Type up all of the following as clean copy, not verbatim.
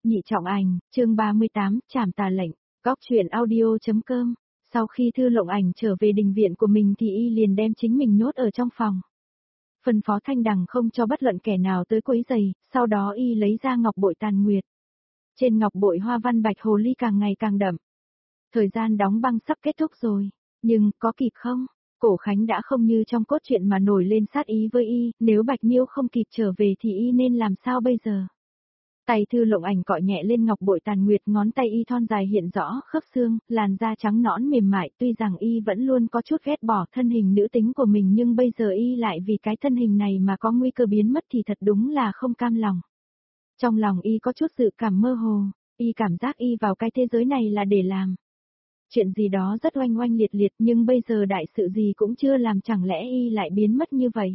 Nhị trọng ảnh, chương 38, trảm tà lệnh, góc truyện audio.com. Sau khi Thư Lộng Ảnh trở về đình viện của mình thì y liền đem chính mình nhốt ở trong phòng. Phân phó Thanh Đằng không cho bất luận kẻ nào tới quấy rầy, sau đó y lấy ra ngọc bội tàn nguyệt. Trên ngọc bội hoa văn bạch hồ ly càng ngày càng đậm. Thời gian đóng băng sắp kết thúc rồi, nhưng có kịp không? Cổ Khánh đã không như trong cốt truyện mà nổi lên sát ý với y, nếu Bạch Miêu không kịp trở về thì y nên làm sao bây giờ? Tay Thư Lộng Ảnh cọ nhẹ lên ngọc bội tàn nguyệt, ngón tay y thon dài hiện rõ khớp xương, làn da trắng nõn mềm mại, tuy rằng y vẫn luôn có chút ghét bỏ thân hình nữ tính của mình nhưng bây giờ y lại vì cái thân hình này mà có nguy cơ biến mất thì thật đúng là không cam lòng. Trong lòng y có chút dự cảm mơ hồ, y cảm giác y vào cái thế giới này là để làm chuyện gì đó rất oanh oanh liệt liệt, nhưng bây giờ đại sự gì cũng chưa làm, chẳng lẽ y lại biến mất như vậy?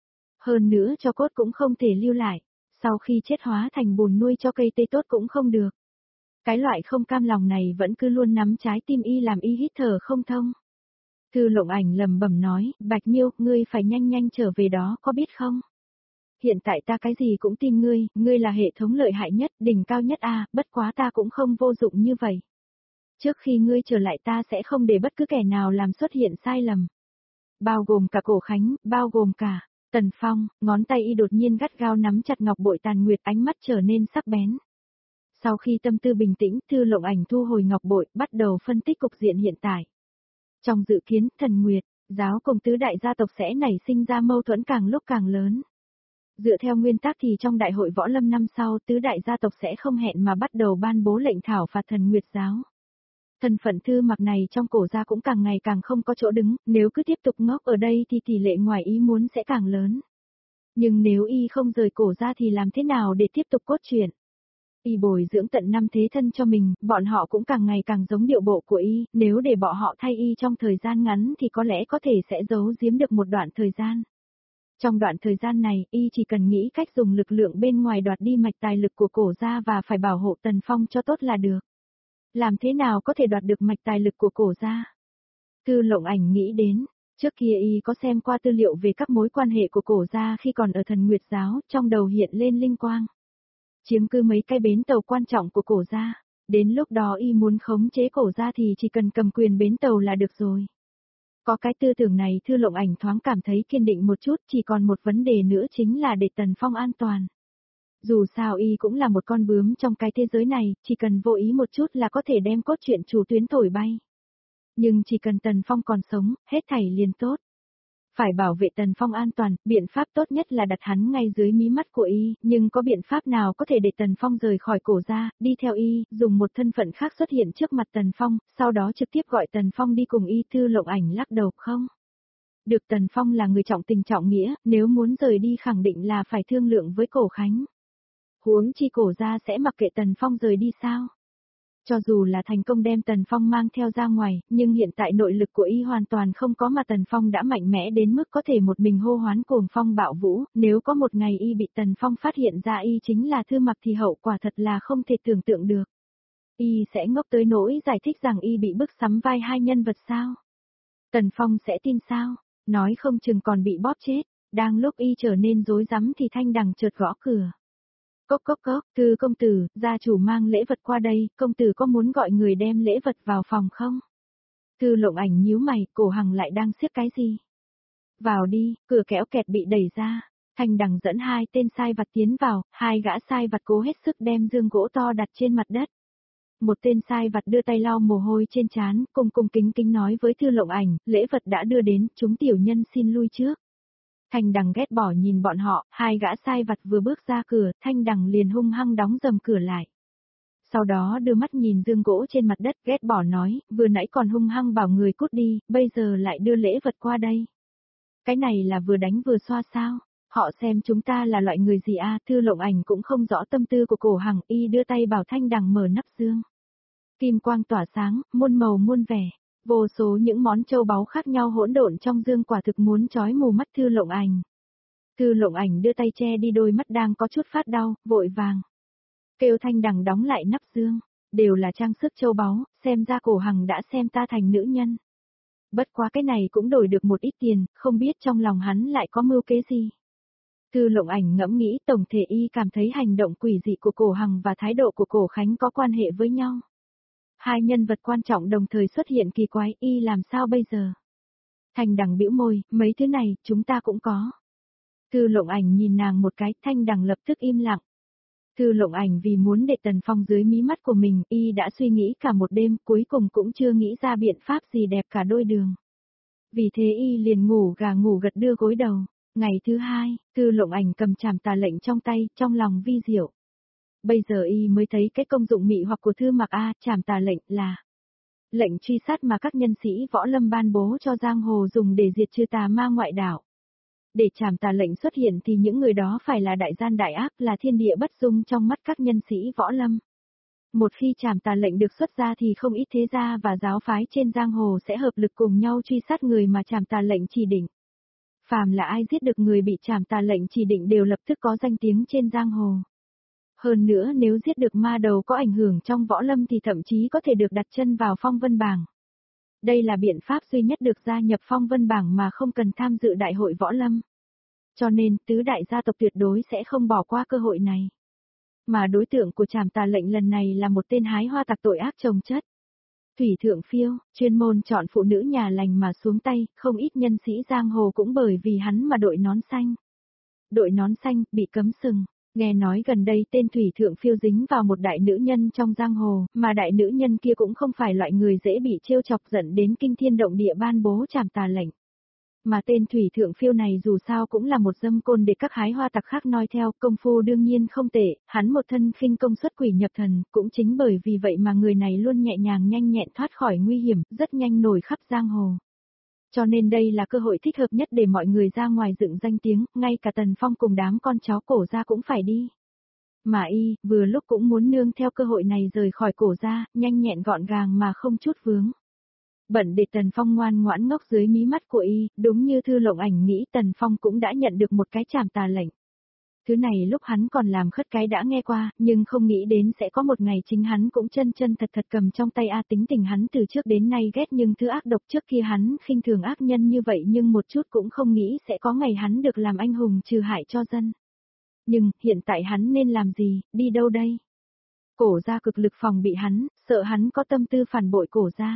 Hơn nữa cho cốt cũng không thể lưu lại, sau khi chết hóa thành bùn nuôi cho cây tây tốt cũng không được. Cái loại không cam lòng này vẫn cứ luôn nắm trái tim y, làm y hít thở không thông. Thư Lộng Ảnh lẩm bẩm nói, Bạch Miêu, ngươi phải nhanh nhanh trở về đó có biết không? Hiện tại ta cái gì cũng tin ngươi là hệ thống lợi hại nhất, đỉnh cao nhất à, bất quá ta cũng không vô dụng như vậy. Trước khi ngươi trở lại ta sẽ không để bất cứ kẻ nào làm xuất hiện sai lầm. Bao gồm cả Cổ Khánh, bao gồm cả Tần Phong. Ngón tay y đột nhiên gắt gao nắm chặt ngọc bội tàn nguyệt, ánh mắt trở nên sắc bén. Sau khi tâm tư bình tĩnh, Thư Lộng Ảnh thu hồi ngọc bội, bắt đầu phân tích cục diện hiện tại. Trong dự kiến, Thần Nguyệt, giáo cùng tứ đại gia tộc sẽ nảy sinh ra mâu thuẫn càng lúc càng lớn. Dựa theo nguyên tắc thì trong đại hội võ lâm năm sau, tứ đại gia tộc sẽ không hẹn mà bắt đầu ban bố lệnh thảo phạt Thần Nguyệt giáo. Thân phận Thư Mặc này trong Cổ gia cũng càng ngày càng không có chỗ đứng, nếu cứ tiếp tục ngốc ở đây thì tỷ lệ ngoài ý muốn sẽ càng lớn. Nhưng nếu y không rời Cổ gia thì làm thế nào để tiếp tục cốt truyện? Y bồi dưỡng tận 5 thế thân cho mình, bọn họ cũng càng ngày càng giống điệu bộ của y, nếu để bọn họ thay y trong thời gian ngắn thì có lẽ có thể sẽ giấu giếm được một đoạn thời gian. Trong đoạn thời gian này, y chỉ cần nghĩ cách dùng lực lượng bên ngoài đoạt đi mạch tài lực của Cổ gia và phải bảo hộ Tần Phong cho tốt là được. Làm thế nào có thể đoạt được mạch tài lực của Cổ gia? Thư Lộng Ảnh nghĩ đến, trước kia y có xem qua tư liệu về các mối quan hệ của Cổ gia khi còn ở Thần Nguyệt giáo, trong đầu hiện lên linh quang. Chiếm cứ mấy cái bến tàu quan trọng của Cổ gia, đến lúc đó y muốn khống chế Cổ gia thì chỉ cần cầm quyền bến tàu là được rồi. Có cái tư tưởng này, Thư Lộng Ảnh thoáng cảm thấy kiên định một chút, chỉ còn một vấn đề nữa chính là để Tần Phong an toàn. Dù sao y cũng là một con bướm trong cái thế giới này, chỉ cần vô ý một chút là có thể đem cốt truyện chủ tuyến thổi bay. Nhưng chỉ cần Tần Phong còn sống, hết thảy liền tốt. Phải bảo vệ Tần Phong an toàn, biện pháp tốt nhất là đặt hắn ngay dưới mí mắt của y, nhưng có biện pháp nào có thể để Tần Phong rời khỏi Cổ gia, đi theo y, dùng một thân phận khác xuất hiện trước mặt Tần Phong, sau đó trực tiếp gọi Tần Phong đi cùng y? Thư Lộng Ảnh lắc đầu, không. Được, Tần Phong là người trọng tình trọng nghĩa, nếu muốn rời đi khẳng định là phải thương lượng với Cổ Khánh. Huống chi Cổ gia sẽ mặc kệ Tần Phong rời đi sao? Cho dù là thành công đem Tần Phong mang theo ra ngoài, nhưng hiện tại nội lực của y hoàn toàn không có, mà Tần Phong đã mạnh mẽ đến mức có thể một mình hô hoán cuồng phong bạo vũ, nếu có một ngày y bị Tần Phong phát hiện ra y chính là Thư Mặc thì hậu quả thật là không thể tưởng tượng được. Y sẽ ngốc tới nỗi giải thích rằng y bị bức sắm vai hai nhân vật sao? Tần Phong sẽ tin sao? Nói không chừng còn bị bóp chết. Đang lúc y trở nên rối rắm thì Thanh Đằng chợt gõ cửa. Cốc cốc cốc, Thư công tử, gia chủ mang lễ vật qua đây, công tử có muốn gọi người đem lễ vật vào phòng không? Thư Lộng Ảnh nhíu mày, Cổ Hằng lại đang siết cái gì? Vào đi, cửa kéo kẹt bị đẩy ra. Thanh Đằng dẫn hai tên sai vặt tiến vào, hai gã sai vặt cố hết sức đem dương gỗ to đặt trên mặt đất. Một tên sai vặt đưa tay lau mồ hôi trên trán, cung cung kính kính nói với Thư Lộng Ảnh, lễ vật đã đưa đến, chúng tiểu nhân xin lui trước. Thanh Đằng ghét bỏ nhìn bọn họ, hai gã sai vặt vừa bước ra cửa, Thanh Đằng liền hung hăng đóng rầm cửa lại. Sau đó đưa mắt nhìn dương gỗ trên mặt đất, ghét bỏ nói, vừa nãy còn hung hăng bảo người cút đi, bây giờ lại đưa lễ vật qua đây. Cái này là vừa đánh vừa xoa sao? Họ xem chúng ta là loại người gì à? Thư Lộng Ảnh cũng không rõ tâm tư của Cổ Hằng, y đưa tay bảo Thanh Đằng mở nắp dương. Kim quang tỏa sáng, muôn màu muôn vẻ. Vô số những món châu báu khác nhau hỗn độn trong dương, quả thực muốn chói mù mắt Thư Lộng Ảnh. Thư Lộng Ảnh đưa tay che đi đôi mắt đang có chút phát đau, vội vàng kêu Thanh Đằng đóng lại nắp dương. Đều là trang sức châu báu, xem ra Cổ Hằng đã xem ta thành nữ nhân. Bất quá cái này cũng đổi được một ít tiền, không biết trong lòng hắn lại có mưu kế gì. Thư Lộng Ảnh ngẫm nghĩ tổng thể y cảm thấy hành động quỷ dị của Cổ Hằng và thái độ của Cổ Khánh có quan hệ với nhau. Hai nhân vật quan trọng đồng thời xuất hiện kỳ quái, y làm sao bây giờ? Thanh Đằng bĩu môi, mấy thứ này, chúng ta cũng có. Thư Lộng Ảnh nhìn nàng một cái, Thanh Đằng lập tức im lặng. Thư Lộng Ảnh vì muốn để Tần Phong dưới mí mắt của mình, y đã suy nghĩ cả một đêm, cuối cùng cũng chưa nghĩ ra biện pháp gì đẹp cả đôi đường. Vì thế y liền ngủ gà ngủ gật đưa gối đầu. Ngày thứ hai, Thư Lộng Ảnh cầm trảm tà lệnh trong tay, trong lòng vi diệu. Bây giờ y mới thấy cái công dụng mị hoặc của Thư Mặc A, trảm tà lệnh là lệnh truy sát mà các nhân sĩ võ lâm ban bố cho giang hồ dùng để diệt trừ tà ma ngoại đạo. Để trảm tà lệnh xuất hiện thì những người đó phải là đại gian đại ác, là thiên địa bất dung trong mắt các nhân sĩ võ lâm. Một khi trảm tà lệnh được xuất ra thì không ít thế gia và giáo phái trên giang hồ sẽ hợp lực cùng nhau truy sát người mà trảm tà lệnh chỉ định. Phàm là ai giết được người bị trảm tà lệnh chỉ định đều lập tức có danh tiếng trên giang hồ. Hơn nữa nếu giết được ma đầu có ảnh hưởng trong võ lâm thì thậm chí có thể được đặt chân vào phong vân bảng. Đây là biện pháp duy nhất được gia nhập phong vân bảng mà không cần tham dự đại hội võ lâm. Cho nên, tứ đại gia tộc tuyệt đối sẽ không bỏ qua cơ hội này. Mà đối tượng của trảm tà lệnh lần này là một tên hái hoa tặc tội ác chồng chất. Thủy Thượng Phiêu, chuyên môn chọn phụ nữ nhà lành mà xuống tay, không ít nhân sĩ giang hồ cũng bởi vì hắn mà đội nón xanh. Đội nón xanh, bị cấm sừng. Nghe nói gần đây tên Thủy Thượng Phiêu dính vào một đại nữ nhân trong giang hồ, mà đại nữ nhân kia cũng không phải loại người dễ bị trêu chọc giận đến kinh thiên động địa ban bố trảm tà lệnh. Mà tên Thủy Thượng Phiêu này dù sao cũng là một dâm côn để các hái hoa tặc khác noi theo, công phu đương nhiên không tệ, hắn một thân khinh công xuất quỷ nhập thần, cũng chính bởi vì vậy mà người này luôn nhẹ nhàng nhanh nhẹn thoát khỏi nguy hiểm, rất nhanh nổi khắp giang hồ. Cho nên đây là cơ hội thích hợp nhất để mọi người ra ngoài dựng danh tiếng, ngay cả Tần Phong cùng đám con cháu Cổ gia cũng phải đi. Mà y, vừa lúc cũng muốn nương theo cơ hội này rời khỏi Cổ gia, nhanh nhẹn gọn gàng mà không chút vướng. Bận để Tần Phong ngoan ngoãn ngốc dưới mí mắt của y, đúng như Thư Lộng Ảnh nghĩ Tần Phong cũng đã nhận được một cái trảm tà lệnh. Thứ này lúc hắn còn làm khất cái đã nghe qua, nhưng không nghĩ đến sẽ có một ngày chính hắn cũng chân chân thật thật cầm trong tay. Tính tình hắn từ trước đến nay ghét nhưng thứ ác độc trước kia hắn khinh thường ác nhân như vậy nhưng một chút cũng không nghĩ sẽ có ngày hắn được làm anh hùng trừ hại cho dân. Nhưng, hiện tại hắn nên làm gì, đi đâu đây? Cổ gia cực lực phòng bị hắn, sợ hắn có tâm tư phản bội Cổ gia.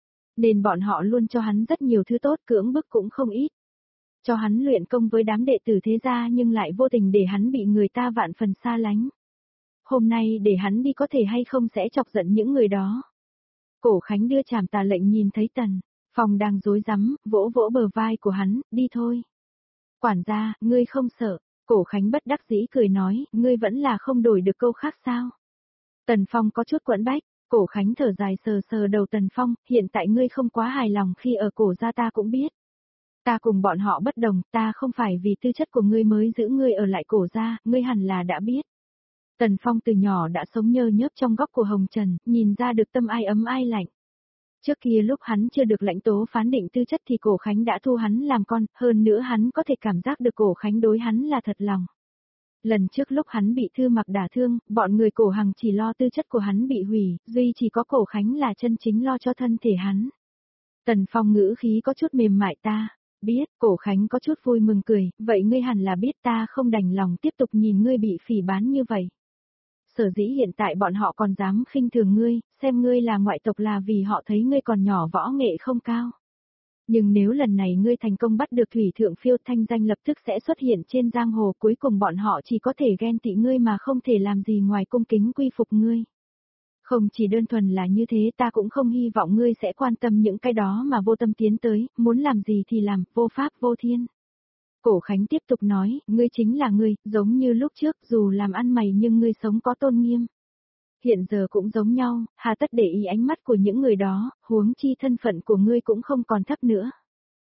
Nên bọn họ luôn cho hắn rất nhiều thứ tốt, cưỡng bức cũng không ít. Cho hắn luyện công với đám đệ tử thế gia nhưng lại vô tình để hắn bị người ta vạn phần xa lánh. Hôm nay để hắn đi có thể hay không sẽ chọc giận những người đó. Cổ Khánh đưa trảm tà lệnh nhìn thấy Tần Phong đang rối rắm, vỗ vỗ bờ vai của hắn, đi thôi. Quản gia, ngươi không sợ. Cổ Khánh bất đắc dĩ cười nói, ngươi vẫn là không đổi được câu khác sao. Tần Phong có chút quẫn bách. Cổ Khánh thở dài sờ sờ đầu Tần Phong, hiện tại ngươi không quá hài lòng khi ở Cổ gia ta cũng biết. Ta cùng bọn họ bất đồng, ta không phải vì tư chất của ngươi mới giữ ngươi ở lại Cổ gia, ngươi hẳn là đã biết. Tần Phong từ nhỏ đã sống nhơ nhớp trong góc của hồng trần, nhìn ra được tâm ai ấm ai lạnh. Trước kia lúc hắn chưa được lãnh tố phán định tư chất thì Cổ Khánh đã thu hắn làm con, hơn nữa hắn có thể cảm giác được Cổ Khánh đối hắn là thật lòng. Lần trước lúc hắn bị Thư Mặc đả thương, bọn người Cổ Hằng chỉ lo tư chất của hắn bị hủy, duy chỉ có Cổ Khánh là chân chính lo cho thân thể hắn. Tần Phong ngữ khí có chút mềm mại ta. Biết, Cổ Khánh có chút vui mừng cười, vậy ngươi hẳn là biết ta không đành lòng tiếp tục nhìn ngươi bị phỉ báng như vậy. Sở dĩ hiện tại bọn họ còn dám khinh thường ngươi, xem ngươi là ngoại tộc là vì họ thấy ngươi còn nhỏ võ nghệ không cao. Nhưng nếu lần này ngươi thành công bắt được Thủy Thượng Phiêu, thanh danh lập tức sẽ xuất hiện trên giang hồ, cuối cùng bọn họ chỉ có thể ghen tị ngươi mà không thể làm gì ngoài cung kính quy phục ngươi. Không chỉ đơn thuần là như thế, ta cũng không hy vọng ngươi sẽ quan tâm những cái đó mà vô tâm tiến tới, muốn làm gì thì làm, vô pháp vô thiên. Cổ Khánh tiếp tục nói, ngươi chính là ngươi, giống như lúc trước, dù làm ăn mày nhưng ngươi sống có tôn nghiêm. Hiện giờ cũng giống nhau, hà tất để ý ánh mắt của những người đó, huống chi thân phận của ngươi cũng không còn thấp nữa.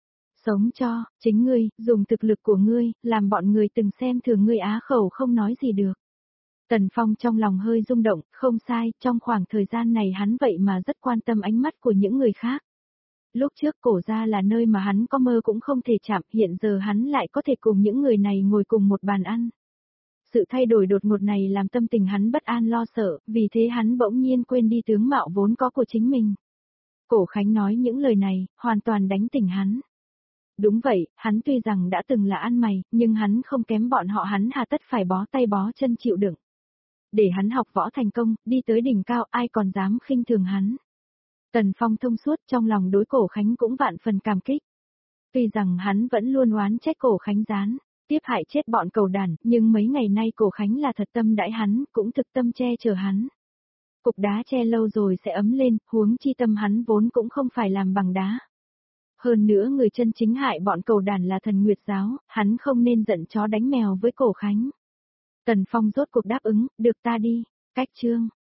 Sống cho, chính ngươi, dùng thực lực của ngươi, làm bọn người từng xem thường ngươi á khẩu không nói gì được. Tần Phong trong lòng hơi rung động, không sai, trong khoảng thời gian này hắn vậy mà rất quan tâm ánh mắt của những người khác. Lúc trước Cổ gia là nơi mà hắn có mơ cũng không thể chạm, hiện giờ hắn lại có thể cùng những người này ngồi cùng một bàn ăn. Sự thay đổi đột ngột này làm tâm tình hắn bất an lo sợ, vì thế hắn bỗng nhiên quên đi tướng mạo vốn có của chính mình. Cổ Khánh nói những lời này, hoàn toàn đánh tỉnh hắn. Đúng vậy, hắn tuy rằng đã từng là ăn mày, nhưng hắn không kém bọn họ, hắn hà tất phải bó tay bó chân chịu đựng. Để hắn học võ thành công, đi tới đỉnh cao, ai còn dám khinh thường hắn. Tần Phong thông suốt, trong lòng đối Cổ Khánh cũng vạn phần cảm kích. Tuy rằng hắn vẫn luôn oán trách Cổ Khánh gián tiếp hại chết bọn cầu đàn, nhưng mấy ngày nay Cổ Khánh là thật tâm đãi hắn, cũng thực tâm che chở hắn. Cục đá che lâu rồi sẽ ấm lên, huống chi tâm hắn vốn cũng không phải làm bằng đá. Hơn nữa người chân chính hại bọn cầu đàn là Thần Nguyệt giáo, hắn không nên giận chó đánh mèo với Cổ Khánh. Tần Phong rốt cuộc đáp ứng, được ta đi. Cách chương